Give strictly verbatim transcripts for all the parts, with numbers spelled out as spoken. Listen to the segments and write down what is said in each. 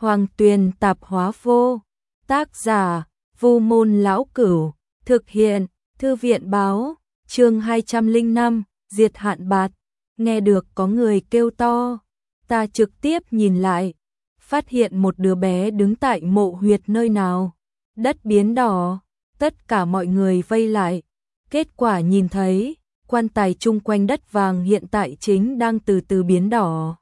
Hoàng Tuyền Tạp Hóa Vô. Tác giả: Vu Môn Lão Cửu. Thực hiện: Thư viện Báo. Chương hai trăm lẻ năm, Diệt Hạn Bạt. Nghe được có người kêu to, ta trực tiếp nhìn lại, phát hiện một đứa bé đứng tại mộ huyệt nơi nào. Đất biến đỏ, tất cả mọi người vây lại. Kết quả nhìn thấy, quan tài chung quanh đất vàng hiện tại chính đang từ từ biến đỏ.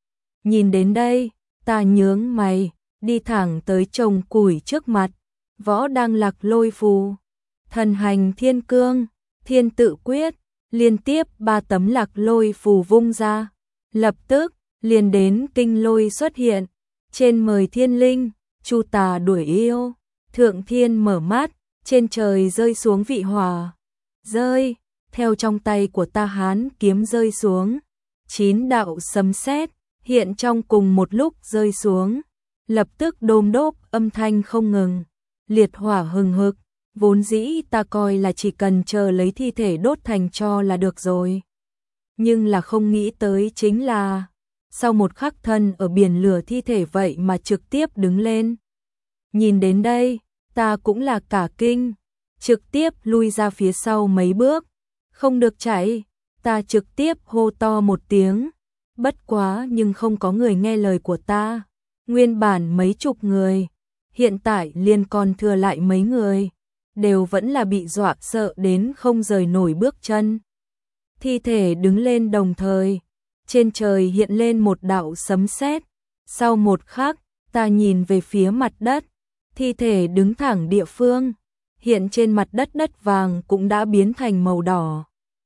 Nhìn đến đây, ta nhướng mày, đi thẳng tới chồng củi trước mặt. Võ đang lạc lôi phù, thần hành thiên cương, thiên tự quyết, liên tiếp ba tấm lạc lôi phù vung ra. Lập tức, liền đến kinh lôi xuất hiện. Trên mời thiên linh, chu tà đuổi yêu, thượng thiên mở mắt, trên trời rơi xuống vị hỏa. Rơi, theo trong tay của ta hán kiếm rơi xuống. Chín đạo sấm sét hiện trong cùng một lúc rơi xuống. Lập tức đôm đốp âm thanh không ngừng. Liệt hỏa hừng hực, vốn dĩ ta coi là chỉ cần chờ lấy thi thể đốt thành tro là được rồi. Nhưng là không nghĩ tới chính là, sau một khắc thân ở biển lửa thi thể vậy mà trực tiếp đứng lên. Nhìn đến đây, ta cũng là cả kinh, trực tiếp lui ra phía sau mấy bước. Không được chạy, ta trực tiếp hô to một tiếng. Bất quá nhưng không có người nghe lời của ta. Nguyên bản mấy chục người, hiện tại liền còn thừa lại mấy người, đều vẫn là bị dọa sợ đến không rời nổi bước chân. Thi thể đứng lên đồng thời, trên trời hiện lên một đạo sấm sét. Sau một khắc, ta nhìn về phía mặt đất, thi thể đứng thẳng địa phương, hiện trên mặt đất đất vàng cũng đã biến thành màu đỏ.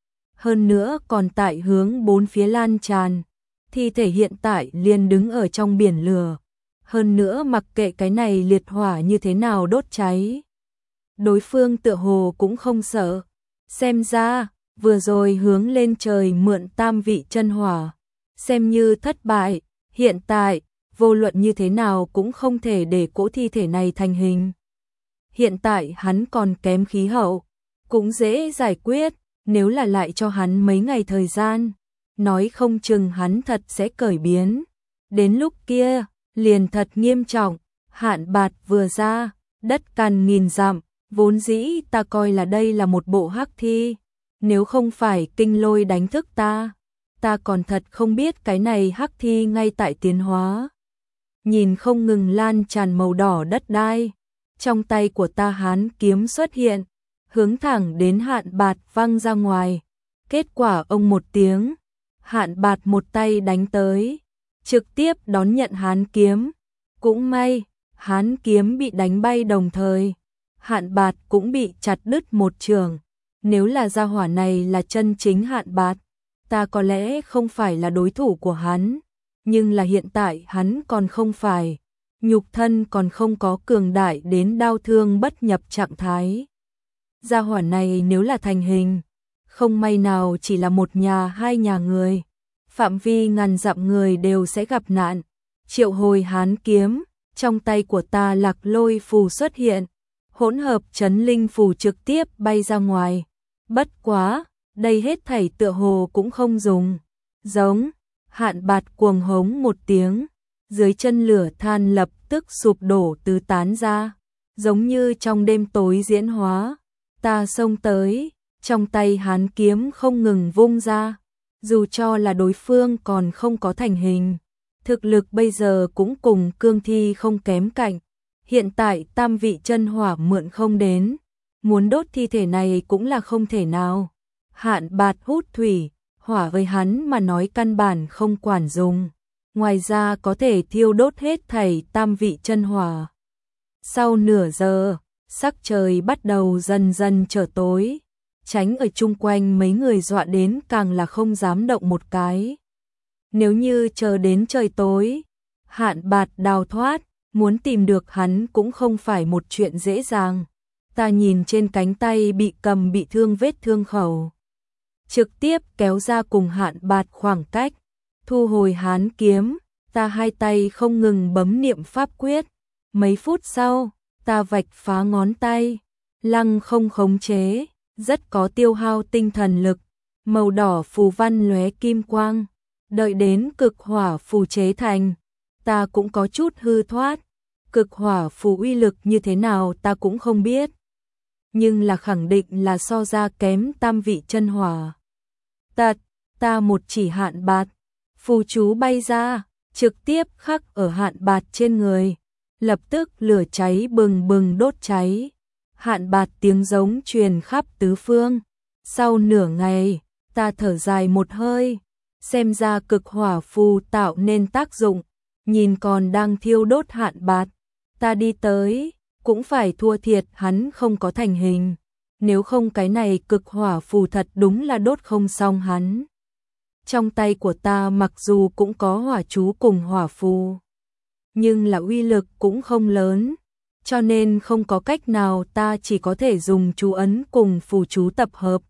Hơn nữa còn tại hướng bốn phía lan tràn, thi thể hiện tại liền đứng ở trong biển lửa. Hơn nữa mặc kệ cái này liệt hỏa như thế nào đốt cháy, đối phương tựa hồ cũng không sợ. Xem ra, vừa rồi hướng lên trời mượn tam vị chân hỏa, xem như thất bại. Hiện tại, vô luận như thế nào cũng không thể để cỗ thi thể này thành hình. Hiện tại hắn còn kém khí hậu, cũng dễ giải quyết. Nếu là lại cho hắn mấy ngày thời gian, nói không chừng hắn thật sẽ cởi biến. Đến lúc kia, liền thật nghiêm trọng. Hạn bạt vừa ra, đất cằn nghìn dặm, vốn dĩ ta coi là đây là một bộ hắc thi. Nếu không phải kinh lôi đánh thức ta, ta còn thật không biết cái này hắc thi ngay tại tiến hóa. Nhìn không ngừng lan tràn màu đỏ đất đai, trong tay của ta hán kiếm xuất hiện, hướng thẳng đến Hạn Bạt văng ra ngoài. Kết quả ông một tiếng, Hạn Bạt một tay đánh tới, trực tiếp đón nhận hán kiếm. Cũng may, hán kiếm bị đánh bay đồng thời, Hạn Bạt cũng bị chặt đứt một trường. Nếu là gia hỏa này là chân chính Hạn Bạt, ta có lẽ không phải là đối thủ của hắn. Nhưng là hiện tại hắn còn không phải, nhục thân còn không có cường đại đến đau thương bất nhập trạng thái. Gia hỏa này nếu là thành hình, không may nào chỉ là một nhà hai nhà người, phạm vi ngàn dặm người đều sẽ gặp nạn. Triệu hồi hán kiếm, trong tay của ta lạc lôi phù xuất hiện, hỗn hợp chấn linh phù trực tiếp bay ra ngoài. Bất quá, đây hết thảy tựa hồ cũng không dùng. Giống, Hạn Bạt cuồng hống một tiếng, dưới chân lửa than lập tức sụp đổ tứ tán ra, giống như trong đêm tối diễn hóa. Ta xông tới, trong tay hán kiếm không ngừng vung ra, dù cho là đối phương còn không có thành hình, thực lực bây giờ cũng cùng cương thi không kém cạnh. Hiện tại tam vị chân hỏa mượn không đến, muốn đốt thi thể này cũng là không thể nào. Hạn Bạt hút thủy, hỏa với hắn mà nói căn bản không quản dùng, ngoài ra có thể thiêu đốt hết thảy tam vị chân hỏa. Sau nửa giờ, sắc trời bắt đầu dần dần trở tối, tránh ở chung quanh mấy người dọa đến càng là không dám động một cái. Nếu như chờ đến trời tối, Hạn Bạt đào thoát, muốn tìm được hắn cũng không phải một chuyện dễ dàng. Ta nhìn trên cánh tay bị cầm bị thương vết thương khẩu, trực tiếp kéo ra cùng Hạn Bạt khoảng cách, thu hồi hán kiếm, ta hai tay không ngừng bấm niệm pháp quyết. Mấy phút sau, ta vạch phá ngón tay, lăng không khống chế, rất có tiêu hao tinh thần lực. Màu đỏ phù văn lóe kim quang, đợi đến cực hỏa phù chế thành, ta cũng có chút hư thoát. Cực hỏa phù uy lực như thế nào ta cũng không biết. Nhưng là khẳng định là so ra kém tam vị chân hỏa. Tật, ta một chỉ hạn bạt. Phù chú bay ra, trực tiếp khắc ở hạn bạt trên người. Lập tức lửa cháy bừng bừng đốt cháy. Hạn bạt tiếng giống truyền khắp tứ phương. Sau nửa ngày, ta thở dài một hơi. Xem ra cực hỏa phù tạo nên tác dụng. Nhìn còn đang thiêu đốt hạn bạt. Ta đi tới, cũng phải thua thiệt hắn không có thành hình. Nếu không cái này cực hỏa phù thật đúng là đốt không xong hắn. Trong tay của ta mặc dù cũng có hỏa chú cùng hỏa phù, nhưng là uy lực cũng không lớn, cho nên không có cách nào, ta chỉ có thể dùng chú ấn cùng phù chú tập hợp.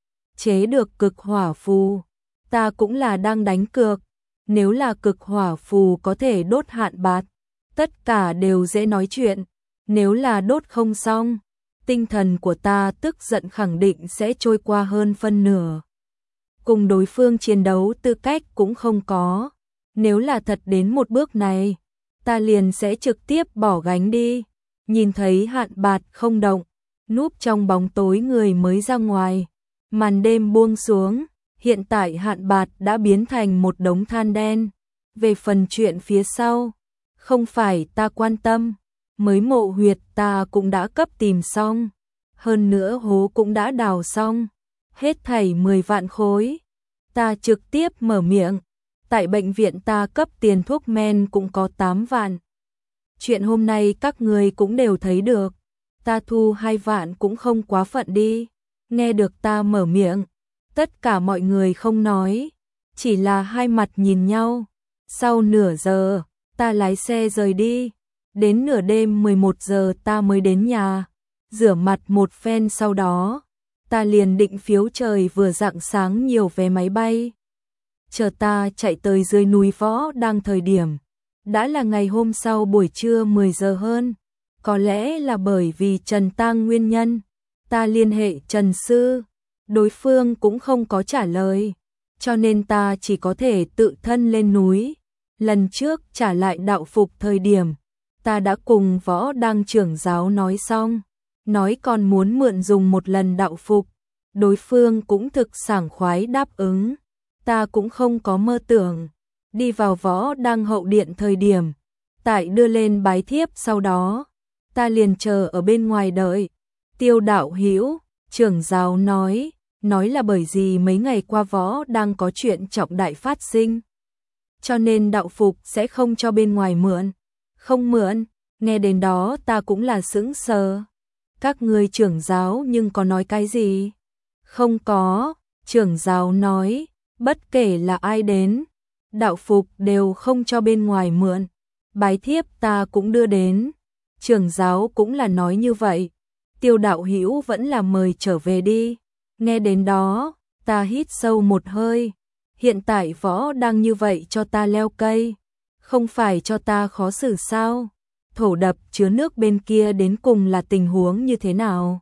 Chế được cực hỏa phù, ta cũng là đang đánh cược, nếu là cực hỏa phù có thể đốt hạn bạt, tất cả đều dễ nói chuyện, nếu là đốt không xong, tinh thần của ta tức giận khẳng định sẽ trôi qua hơn phân nửa. Cùng đối phương chiến đấu tư cách cũng không có, nếu là thật đến một bước này, ta liền sẽ trực tiếp bỏ gánh đi. Nhìn thấy hạn bạt không động, núp trong bóng tối người mới ra ngoài, màn đêm buông xuống, hiện tại hạn bạt đã biến thành một đống than đen. Về phần chuyện phía sau, không phải ta quan tâm, mới mộ huyệt ta cũng đã cấp tìm xong, hơn nữa hố cũng đã đào xong, hết thảy mười vạn khối. Ta trực tiếp mở miệng, tại bệnh viện ta cấp tiền thuốc men cũng có tám vạn. Chuyện hôm nay các người cũng đều thấy được, ta thu hai vạn cũng không quá phận đi. Nghe được ta mở miệng, tất cả mọi người không nói, chỉ là hai mặt nhìn nhau. Sau nửa giờ, ta lái xe rời đi, đến nửa đêm mười một giờ ta mới đến nhà, rửa mặt một phen sau đó, ta liền định phiếu trời vừa rạng sáng nhiều vé máy bay. Chờ ta chạy tới dưới núi Võ Đang thời điểm, đã là ngày hôm sau buổi trưa mười giờ hơn, có lẽ là bởi vì Trần Tang nguyên nhân, ta liên hệ Trần Sư, đối phương cũng không có trả lời, cho nên ta chỉ có thể tự thân lên núi. Lần trước trả lại đạo phục thời điểm, ta đã cùng Võ Đang trưởng giáo nói xong, nói còn muốn mượn dùng một lần đạo phục, đối phương cũng thực sảng khoái đáp ứng, ta cũng không có mơ tưởng. Đi vào Võ Đang hậu điện thời điểm, tại đưa lên bái thiếp sau đó, ta liền chờ ở bên ngoài đợi. Tiêu đạo hữu, trưởng giáo nói, nói là bởi vì mấy ngày qua Võ Đang có chuyện trọng đại phát sinh, cho nên đạo phục sẽ không cho bên ngoài mượn. Không mượn, nghe đến đó ta cũng là sững sờ. Các ngươi trưởng giáo nhưng có nói cái gì? Không có, trưởng giáo nói, bất kể là ai đến, đạo phục đều không cho bên ngoài mượn. Bái thiếp ta cũng đưa đến, trưởng giáo cũng là nói như vậy. Tiêu đạo hữu vẫn là mời trở về đi. Nghe đến đó, ta hít sâu một hơi. Hiện tại Võ Đang như vậy cho ta leo cây, không phải cho ta khó xử sao? Thổ đập chứa nước bên kia đến cùng là tình huống như thế nào?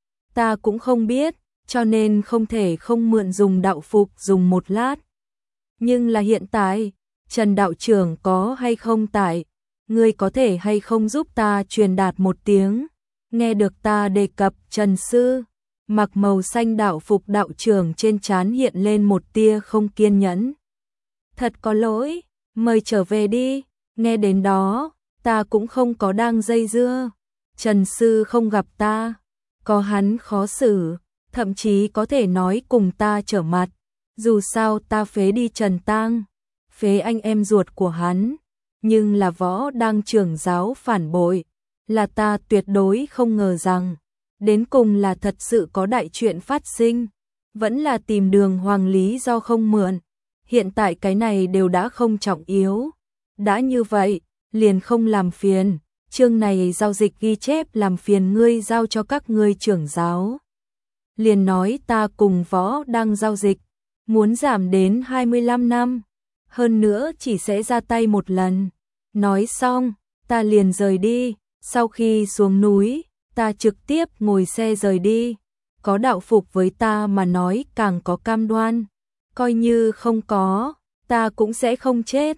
Ta cũng không biết, cho nên không thể không mượn dùng đạo phục dùng một lát. Nhưng là hiện tại, Trần đạo trưởng có hay không tại? Ngươi có thể hay không giúp ta truyền đạt một tiếng? Nghe được ta đề cập Trần Sư, mặc màu xanh đạo phục đạo trưởng trên trán hiện lên một tia không kiên nhẫn. Thật có lỗi, mời trở về đi. Nghe đến đó, ta cũng không có đang dây dưa. Trần Sư không gặp ta, có hắn khó xử, thậm chí có thể nói cùng ta trở mặt. Dù sao ta phế đi Trần Tang, phế anh em ruột của hắn, nhưng là Võ Đang trưởng giáo phản bội, là ta tuyệt đối không ngờ rằng, đến cùng là thật sự có đại chuyện phát sinh, vẫn là tìm đường hoàng lý do không mượn. Hiện tại cái này đều đã không trọng yếu. Đã như vậy, liền không làm phiền, chương này giao dịch ghi chép làm phiền ngươi giao cho các ngươi trưởng giáo. Liền nói ta cùng Võ Đang giao dịch, muốn giảm đến hai mươi lăm năm, hơn nữa chỉ sẽ ra tay một lần. Nói xong, ta liền rời đi, sau khi xuống núi, ta trực tiếp ngồi xe rời đi. Có đạo phục với ta mà nói càng có cam đoan, coi như không có, ta cũng sẽ không chết.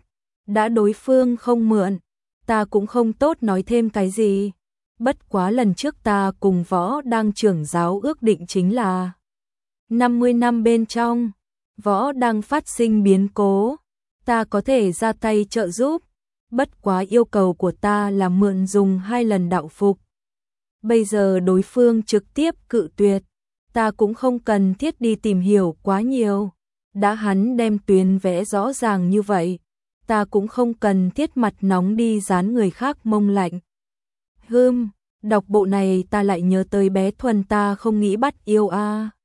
Đã đối phương không mượn, ta cũng không tốt nói thêm cái gì. Bất quá lần trước ta cùng Võ Đăng trưởng giáo ước định chính là năm mươi năm bên trong, Võ Đăng phát sinh biến cố, ta có thể ra tay trợ giúp. Bất quá yêu cầu của ta là mượn dùng hai lần đạo phục. Bây giờ đối phương trực tiếp cự tuyệt, ta cũng không cần thiết đi tìm hiểu quá nhiều. Đã hắn đem tuyến vẽ rõ ràng như vậy, ta cũng không cần thiết mặt nóng đi dán người khác mông lạnh. Hừm, đọc bộ này ta lại nhớ tới bé Thuần, ta không nghĩ bắt yêu a.